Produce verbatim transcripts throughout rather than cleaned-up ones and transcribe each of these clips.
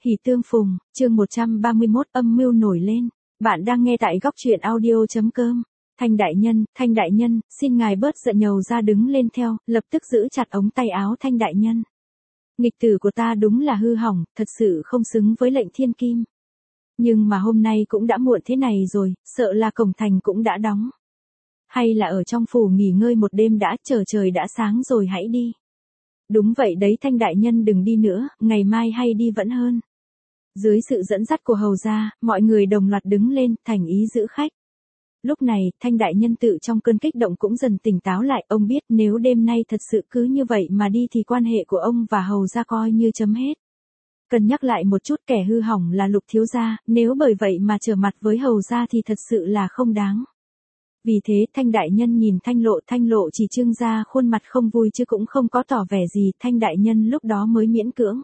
Hỉ tương phùng, chương một trăm ba mươi mốt âm mưu nổi lên. Bạn đang nghe tại góc truyện audio.com. Thanh đại nhân, Thanh đại nhân, xin ngài bớt giận. Nhầu ra đứng lên theo, lập tức giữ chặt ống tay áo Thanh đại nhân. Nghịch tử của ta đúng là hư hỏng, thật sự không xứng với lệnh thiên kim. Nhưng mà hôm nay cũng đã muộn thế này rồi, sợ là cổng thành cũng đã đóng. Hay là ở trong phủ nghỉ ngơi một đêm đã, chờ trời đã sáng rồi hãy đi. Đúng vậy đấy Thanh đại nhân, đừng đi nữa, ngày mai hay đi vẫn hơn. Dưới sự dẫn dắt của hầu gia, mọi người đồng loạt đứng lên, thành ý giữ khách. Lúc này, Thanh đại nhân tự trong cơn kích động cũng dần tỉnh táo lại, ông biết nếu đêm nay thật sự cứ như vậy mà đi thì quan hệ của ông và hầu gia coi như chấm hết. Cần nhắc lại một chút, kẻ hư hỏng là Lục thiếu gia, nếu bởi vậy mà trở mặt với hầu gia thì thật sự là không đáng. Vì thế Thanh đại nhân nhìn Thanh Lộ, Thanh Lộ chỉ trưng ra khuôn mặt không vui chứ cũng không có tỏ vẻ gì, Thanh đại nhân lúc đó mới miễn cưỡng.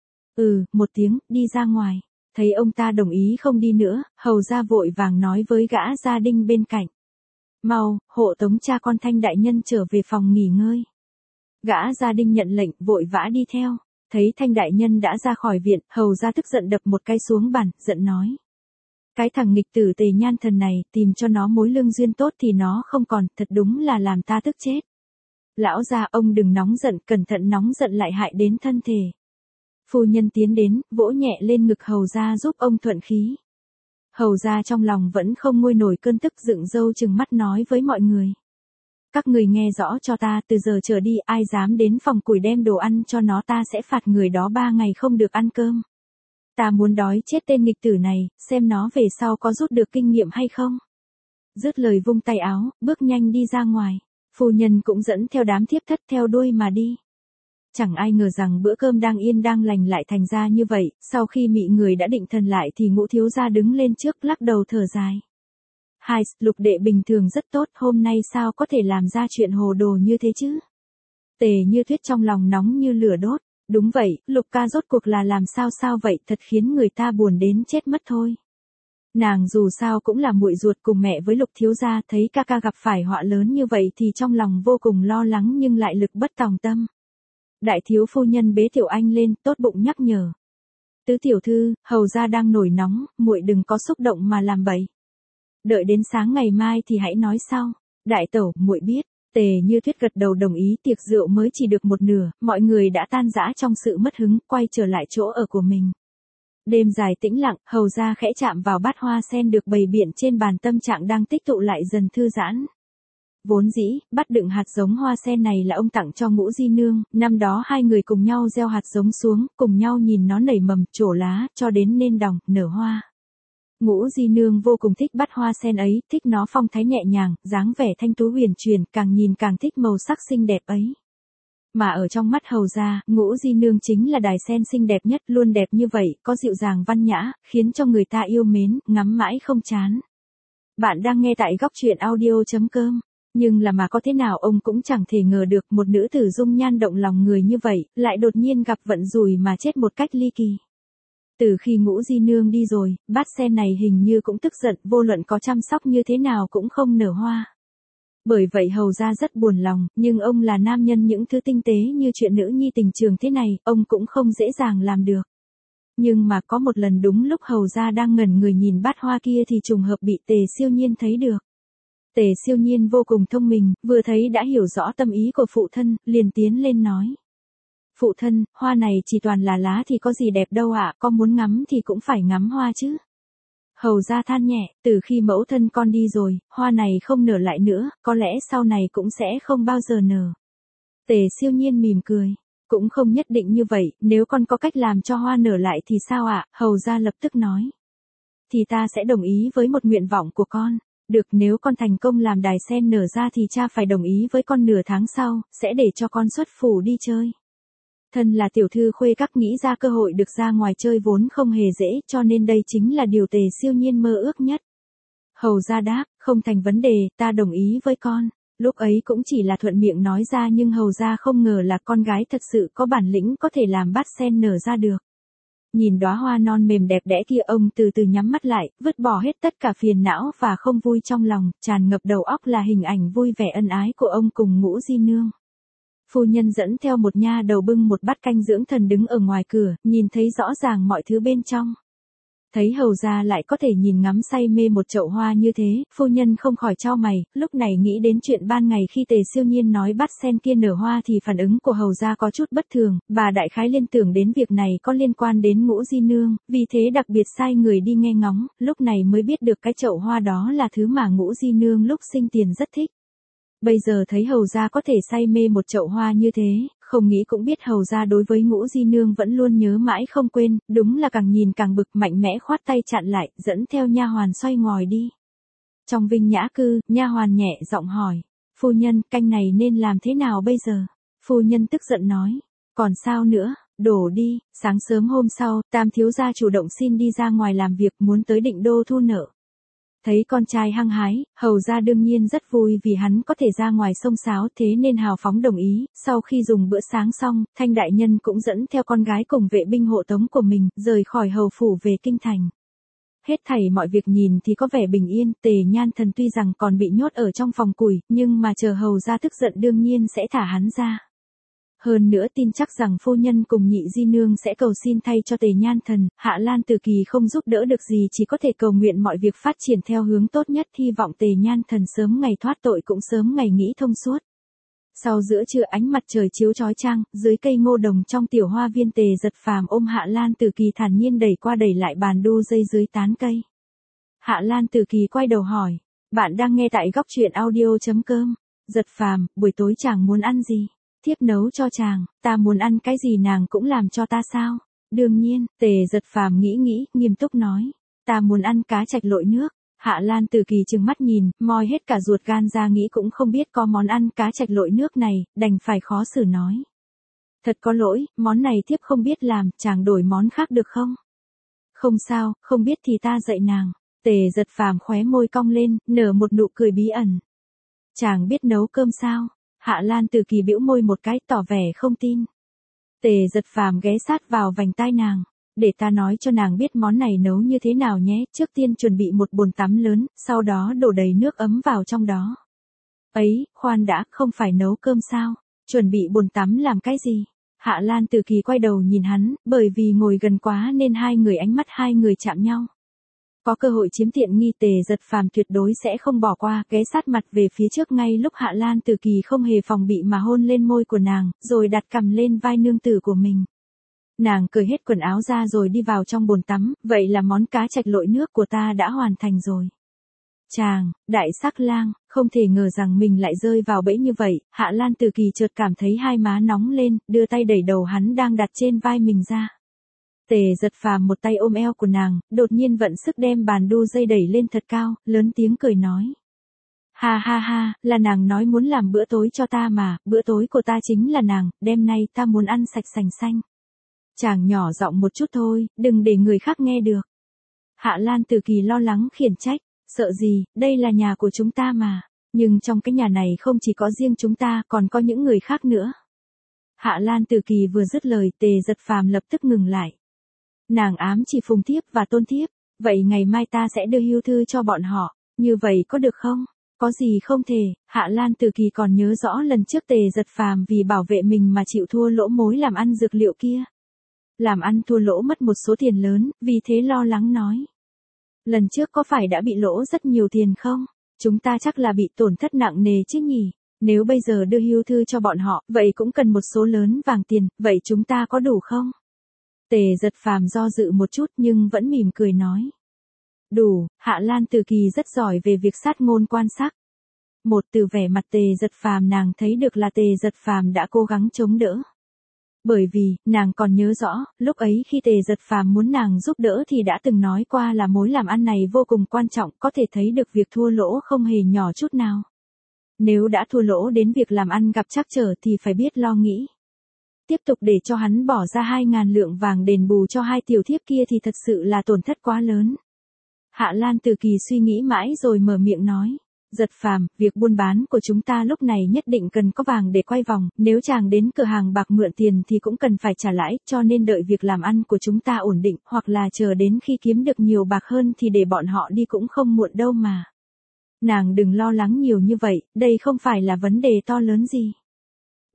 Ừ, một tiếng, đi ra ngoài. Thấy ông ta đồng ý không đi nữa, hầu gia vội vàng nói với gã gia đinh bên cạnh. Mau, hộ tống cha con Thanh đại nhân trở về phòng nghỉ ngơi. Gã gia đinh nhận lệnh, vội vã đi theo. Thấy Thanh đại nhân đã ra khỏi viện, hầu gia tức giận đập một cái xuống bàn, giận nói. Cái thằng nghịch tử Tề Nhan Thần này, tìm cho nó mối lương duyên tốt thì nó không còn, thật đúng là làm ta tức chết. Lão gia, ông đừng nóng giận, cẩn thận nóng giận lại hại đến thân thể. Phu nhân tiến đến, vỗ nhẹ lên ngực hầu gia giúp ông thuận khí. Hầu gia trong lòng vẫn không nguôi nổi cơn tức, dựng râu trừng mắt nói với mọi người. Các người nghe rõ cho ta, từ giờ trở đi ai dám đến phòng củi đem đồ ăn cho nó ta sẽ phạt người đó ba ngày không được ăn cơm. Ta muốn đói chết tên nghịch tử này, xem nó về sau có rút được kinh nghiệm hay không. Dứt lời vung tay áo, bước nhanh đi ra ngoài. Phu nhân cũng dẫn theo đám thiếp thất theo đuôi mà đi. Chẳng ai ngờ rằng bữa cơm đang yên đang lành lại thành ra như vậy, sau khi mị người đã định thần lại thì Ngũ thiếu gia đứng lên trước lắc đầu thở dài. Hai, Lục đệ bình thường rất tốt, hôm nay sao có thể làm ra chuyện hồ đồ như thế chứ? Tề Như Tuyết trong lòng nóng như lửa đốt. Đúng vậy, Lục ca rốt cuộc là làm sao sao vậy, thật khiến người ta buồn đến chết mất thôi. Nàng dù sao cũng là muội ruột cùng mẹ với Lục thiếu gia, thấy ca ca gặp phải họa lớn như vậy thì trong lòng vô cùng lo lắng nhưng lại lực bất tòng tâm. Đại thiếu phu nhân bế Tiểu Anh lên, tốt bụng nhắc nhở. Tứ tiểu thư, hầu gia đang nổi nóng, muội đừng có xúc động mà làm bậy. Đợi đến sáng ngày mai thì hãy nói sau. Đại tẩu, muội biết. Tề Như Tuyết gật đầu đồng ý, tiệc rượu mới chỉ được một nửa, mọi người đã tan rã trong sự mất hứng, quay trở lại chỗ ở của mình. Đêm dài tĩnh lặng, hầu gia khẽ chạm vào bát hoa sen được bày biện trên bàn, tâm trạng đang tích tụ lại dần thư giãn. Vốn dĩ, bát đựng hạt giống hoa sen này là ông tặng cho Ngũ Di Nương, năm đó hai người cùng nhau gieo hạt giống xuống, cùng nhau nhìn nó nảy mầm, trổ lá, cho đến nên đòng, nở hoa. Ngũ Di Nương vô cùng thích bát hoa sen ấy, thích nó phong thái nhẹ nhàng, dáng vẻ thanh tú huyền truyền, càng nhìn càng thích màu sắc xinh đẹp ấy. Mà ở trong mắt hầu gia, Ngũ Di Nương chính là đài sen xinh đẹp nhất, luôn đẹp như vậy, có dịu dàng văn nhã, khiến cho người ta yêu mến, ngắm mãi không chán. Bạn đang nghe tại góc truyện audio.com. Nhưng là mà có thế nào ông cũng chẳng thể ngờ được một nữ tử dung nhan động lòng người như vậy, lại đột nhiên gặp vận rủi mà chết một cách ly kỳ. Từ khi Ngũ Di Nương đi rồi, bát sen này hình như cũng tức giận, vô luận có chăm sóc như thế nào cũng không nở hoa. Bởi vậy hầu gia rất buồn lòng, nhưng ông là nam nhân, những thứ tinh tế như chuyện nữ nhi tình trường thế này, ông cũng không dễ dàng làm được. Nhưng mà có một lần đúng lúc hầu gia đang ngẩn người nhìn bát hoa kia thì trùng hợp bị Tề Siêu Nhiên thấy được. Tề Siêu Nhiên vô cùng thông minh, vừa thấy đã hiểu rõ tâm ý của phụ thân, liền tiến lên nói. Phụ thân, hoa này chỉ toàn là lá thì có gì đẹp đâu ạ, con muốn ngắm thì cũng phải ngắm hoa chứ. Hầu gia than nhẹ, từ khi mẫu thân con đi rồi, hoa này không nở lại nữa, có lẽ sau này cũng sẽ không bao giờ nở. Tề Siêu Nhiên mỉm cười, cũng không nhất định như vậy, nếu con có cách làm cho hoa nở lại thì sao ạ, hầu gia lập tức nói. Thì ta sẽ đồng ý với một nguyện vọng của con. Được, nếu con thành công làm đài sen nở ra thì cha phải đồng ý với con nửa tháng sau, sẽ để cho con xuất phủ đi chơi. Thân là tiểu thư khuê các, nghĩ ra cơ hội được ra ngoài chơi vốn không hề dễ, cho nên đây chính là điều Tề Siêu Nhiên mơ ước nhất. Hầu gia đáp, không thành vấn đề, ta đồng ý với con. Lúc ấy cũng chỉ là thuận miệng nói ra nhưng hầu gia không ngờ là con gái thật sự có bản lĩnh có thể làm bát sen nở ra được. Nhìn đóa hoa non mềm đẹp đẽ kia, ông từ từ nhắm mắt lại, vứt bỏ hết tất cả phiền não và không vui trong lòng, tràn ngập đầu óc là hình ảnh vui vẻ ân ái của ông cùng Ngũ Di Nương. Phu nhân dẫn theo một nha đầu bưng một bát canh dưỡng thần đứng ở ngoài cửa, nhìn thấy rõ ràng mọi thứ bên trong. Thấy hầu gia lại có thể nhìn ngắm say mê một chậu hoa như thế, phu nhân không khỏi chau mày, lúc này nghĩ đến chuyện ban ngày khi Tề Siêu Nhiên nói bát sen kia nở hoa thì phản ứng của hầu gia có chút bất thường, bà đại khái liên tưởng đến việc này có liên quan đến Ngũ Di Nương, vì thế đặc biệt sai người đi nghe ngóng, lúc này mới biết được cái chậu hoa đó là thứ mà Ngũ Di Nương lúc sinh tiền rất thích. Bây giờ thấy hầu gia có thể say mê một chậu hoa như thế, không nghĩ cũng biết hầu gia đối với Ngũ Di Nương vẫn luôn nhớ mãi không quên, đúng là càng nhìn càng bực, mạnh mẽ khoát tay chặn lại, dẫn theo nha hoàn xoay ngồi đi. Trong Vinh Nhã Cư, nha hoàn nhẹ giọng hỏi, phu nhân, canh này nên làm thế nào bây giờ? Phu nhân tức giận nói, còn sao nữa, đổ đi. Sáng sớm hôm sau, Tam thiếu gia chủ động xin đi ra ngoài làm việc, muốn tới Định Đô thu nợ. Thấy con trai hăng hái, hầu gia đương nhiên rất vui vì hắn có thể ra ngoài xông xáo, thế nên hào phóng đồng ý. Sau khi dùng bữa sáng xong, Thanh đại nhân cũng dẫn theo con gái cùng vệ binh hộ tống của mình, rời khỏi hầu phủ về kinh thành. Hết thảy mọi việc nhìn thì có vẻ bình yên, Tề Nhan Thần tuy rằng còn bị nhốt ở trong phòng củi, nhưng mà chờ hầu gia tức giận đương nhiên sẽ thả hắn ra. Hơn nữa tin chắc rằng phu nhân cùng Nhị Di Nương sẽ cầu xin thay cho Tề Nhan Thần, Hạ Lan Từ Kỳ không giúp đỡ được gì, chỉ có thể cầu nguyện mọi việc phát triển theo hướng tốt nhất, hy vọng Tề Nhan Thần sớm ngày thoát tội cũng sớm ngày nghĩ thông suốt. Sau giữa trưa ánh mặt trời chiếu chói chang, dưới cây ngô đồng trong tiểu hoa viên, Tề Giật Phàm ôm Hạ Lan Từ Kỳ thản nhiên đẩy qua đẩy lại bàn đu dây dưới tán cây. Hạ Lan Từ Kỳ quay đầu hỏi, bạn đang nghe tại góc truyện audio chấm com. Giật Phàm, buổi tối chàng muốn ăn gì? Thiếp nấu cho chàng. Ta muốn ăn cái gì nàng cũng làm cho ta sao? Đương nhiên. Tề Giật Phàm nghĩ nghĩ, nghiêm túc nói, ta muốn ăn cá trạch lội nước. Hạ Lan Từ Kỳ trừng mắt nhìn, moi hết cả ruột gan ra, nghĩ cũng không biết có món ăn cá trạch lội nước này, đành phải khó xử nói, thật có lỗi, món này thiếp không biết làm, chàng đổi món khác được không? Không sao, không biết thì ta dạy nàng. Tề Giật Phàm khóe môi cong lên, nở một nụ cười bí ẩn. Chàng biết nấu cơm sao? Hạ Lan Từ Kỳ bĩu môi một cái, tỏ vẻ không tin. Tề Giật Phàm ghé sát vào vành tai nàng, để ta nói cho nàng biết món này nấu như thế nào nhé. Trước tiên chuẩn bị một bồn tắm lớn, sau đó đổ đầy nước ấm vào trong đó. Ấy, khoan đã, không phải nấu cơm sao? Chuẩn bị bồn tắm làm cái gì? Hạ Lan Từ Kỳ quay đầu nhìn hắn, bởi vì ngồi gần quá nên hai người ánh mắt hai người chạm nhau. Có cơ hội chiếm tiện nghi, Tề Giật Phàm tuyệt đối sẽ không bỏ qua, ghé sát mặt về phía trước ngay lúc Hạ Lan Từ Kỳ không hề phòng bị mà hôn lên môi của nàng, rồi đặt cằm lên vai nương tử của mình. Nàng cởi hết quần áo ra rồi đi vào trong bồn tắm, vậy là món cá trạch lội nước của ta đã hoàn thành rồi. Chàng, đại sắc lang, không thể ngờ rằng mình lại rơi vào bẫy như vậy. Hạ Lan Từ Kỳ chợt cảm thấy hai má nóng lên, đưa tay đẩy đầu hắn đang đặt trên vai mình ra. Tề Giật Phàm một tay ôm eo của nàng, đột nhiên vận sức đem bàn đu dây đẩy lên thật cao, lớn tiếng cười nói. Ha ha ha, là nàng nói muốn làm bữa tối cho ta mà, bữa tối của ta chính là nàng, đêm nay ta muốn ăn sạch sành xanh. Chàng nhỏ giọng một chút thôi, đừng để người khác nghe được. Hạ Lan Từ Kỳ lo lắng khiển trách, sợ gì, đây là nhà của chúng ta mà, nhưng trong cái nhà này không chỉ có riêng chúng ta, còn có những người khác nữa. Hạ Lan Từ Kỳ vừa dứt lời, Tề Giật Phàm lập tức ngừng lại. Nàng ám chỉ Phùng thiếp và Tôn thiếp, vậy ngày mai ta sẽ đưa hưu thư cho bọn họ, như vậy có được không? Có gì không thể. Hạ Lan Từ Kỳ còn nhớ rõ lần trước Tề Giật Phàm vì bảo vệ mình mà chịu thua lỗ mối làm ăn dược liệu kia. Làm ăn thua lỗ mất một số tiền lớn, vì thế lo lắng nói. Lần trước có phải đã bị lỗ rất nhiều tiền không? Chúng ta chắc là bị tổn thất nặng nề chứ nhỉ? Nếu bây giờ đưa hưu thư cho bọn họ, vậy cũng cần một số lớn vàng tiền, vậy chúng ta có đủ không? Tề Giật Phàm do dự một chút nhưng vẫn mỉm cười nói. Đủ. Hạ Lan Từ Kỳ rất giỏi về việc sát ngôn quan sát. Một từ vẻ mặt Tề Giật Phàm nàng thấy được là Tề Giật Phàm đã cố gắng chống đỡ. Bởi vì, nàng còn nhớ rõ, lúc ấy khi Tề Giật Phàm muốn nàng giúp đỡ thì đã từng nói qua là mối làm ăn này vô cùng quan trọng, có thể thấy được việc thua lỗ không hề nhỏ chút nào. Nếu đã thua lỗ đến việc làm ăn gặp trắc trở thì phải biết lo nghĩ. Tiếp tục để cho hắn bỏ ra hai ngàn lượng vàng đền bù cho hai tiểu thiếp kia thì thật sự là tổn thất quá lớn. Hạ Lan Từ Kỳ suy nghĩ mãi rồi mở miệng nói. Giật Phàm, việc buôn bán của chúng ta lúc này nhất định cần có vàng để quay vòng, nếu chàng đến cửa hàng bạc mượn tiền thì cũng cần phải trả lãi, cho nên đợi việc làm ăn của chúng ta ổn định, hoặc là chờ đến khi kiếm được nhiều bạc hơn thì để bọn họ đi cũng không muộn đâu mà. Nàng đừng lo lắng nhiều như vậy, đây không phải là vấn đề to lớn gì.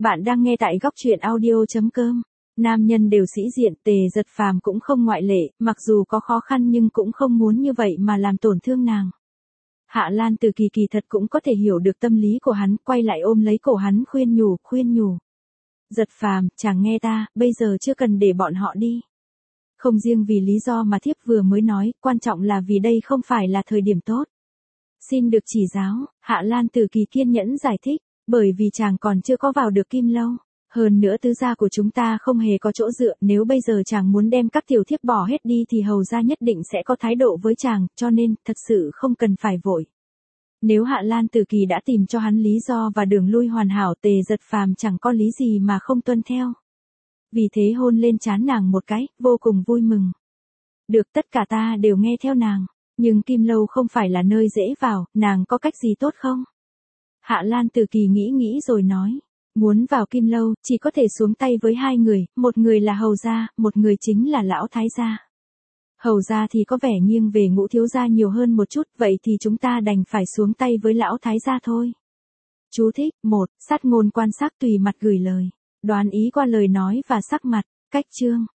Bạn đang nghe tại góc truyện audio.com. Nam nhân đều sĩ diện, Tề Giật Phàm cũng không ngoại lệ, mặc dù có khó khăn nhưng cũng không muốn như vậy mà làm tổn thương nàng. Hạ Lan Từ Kỳ kỳ thật cũng có thể hiểu được tâm lý của hắn, quay lại ôm lấy cổ hắn khuyên nhủ, khuyên nhủ. Giật Phàm, chàng nghe ta, bây giờ chưa cần để bọn họ đi. Không riêng vì lý do mà thiếp vừa mới nói, quan trọng là vì đây không phải là thời điểm tốt. Xin được chỉ giáo, Hạ Lan Từ Kỳ kiên nhẫn giải thích, bởi vì chàng còn chưa có vào được Kim Lâu. Hơn nữa tứ gia của chúng ta không hề có chỗ dựa, nếu bây giờ chàng muốn đem các tiểu thiếp bỏ hết đi thì hầu gia nhất định sẽ có thái độ với chàng, cho nên, thật sự không cần phải vội. Nếu Hạ Lan Từ Kỳ đã tìm cho hắn lý do và đường lui hoàn hảo, Tề Giật Phàm chẳng có lý gì mà không tuân theo. Vì thế hôn lên trán nàng một cái, vô cùng vui mừng. Được, tất cả ta đều nghe theo nàng, nhưng Kim Lâu không phải là nơi dễ vào, nàng có cách gì tốt không? Hạ Lan Từ Kỳ nghĩ nghĩ rồi nói. Muốn vào Kim Lâu, chỉ có thể xuống tay với hai người, một người là hầu gia, một người chính là lão thái gia. Hầu gia thì có vẻ nghiêng về Ngũ thiếu gia nhiều hơn một chút, vậy thì chúng ta đành phải xuống tay với lão thái gia thôi. Chú thích, một, sát ngôn quan sát tùy mặt gửi lời. Đoán ý qua lời nói và sắc mặt, cách chương.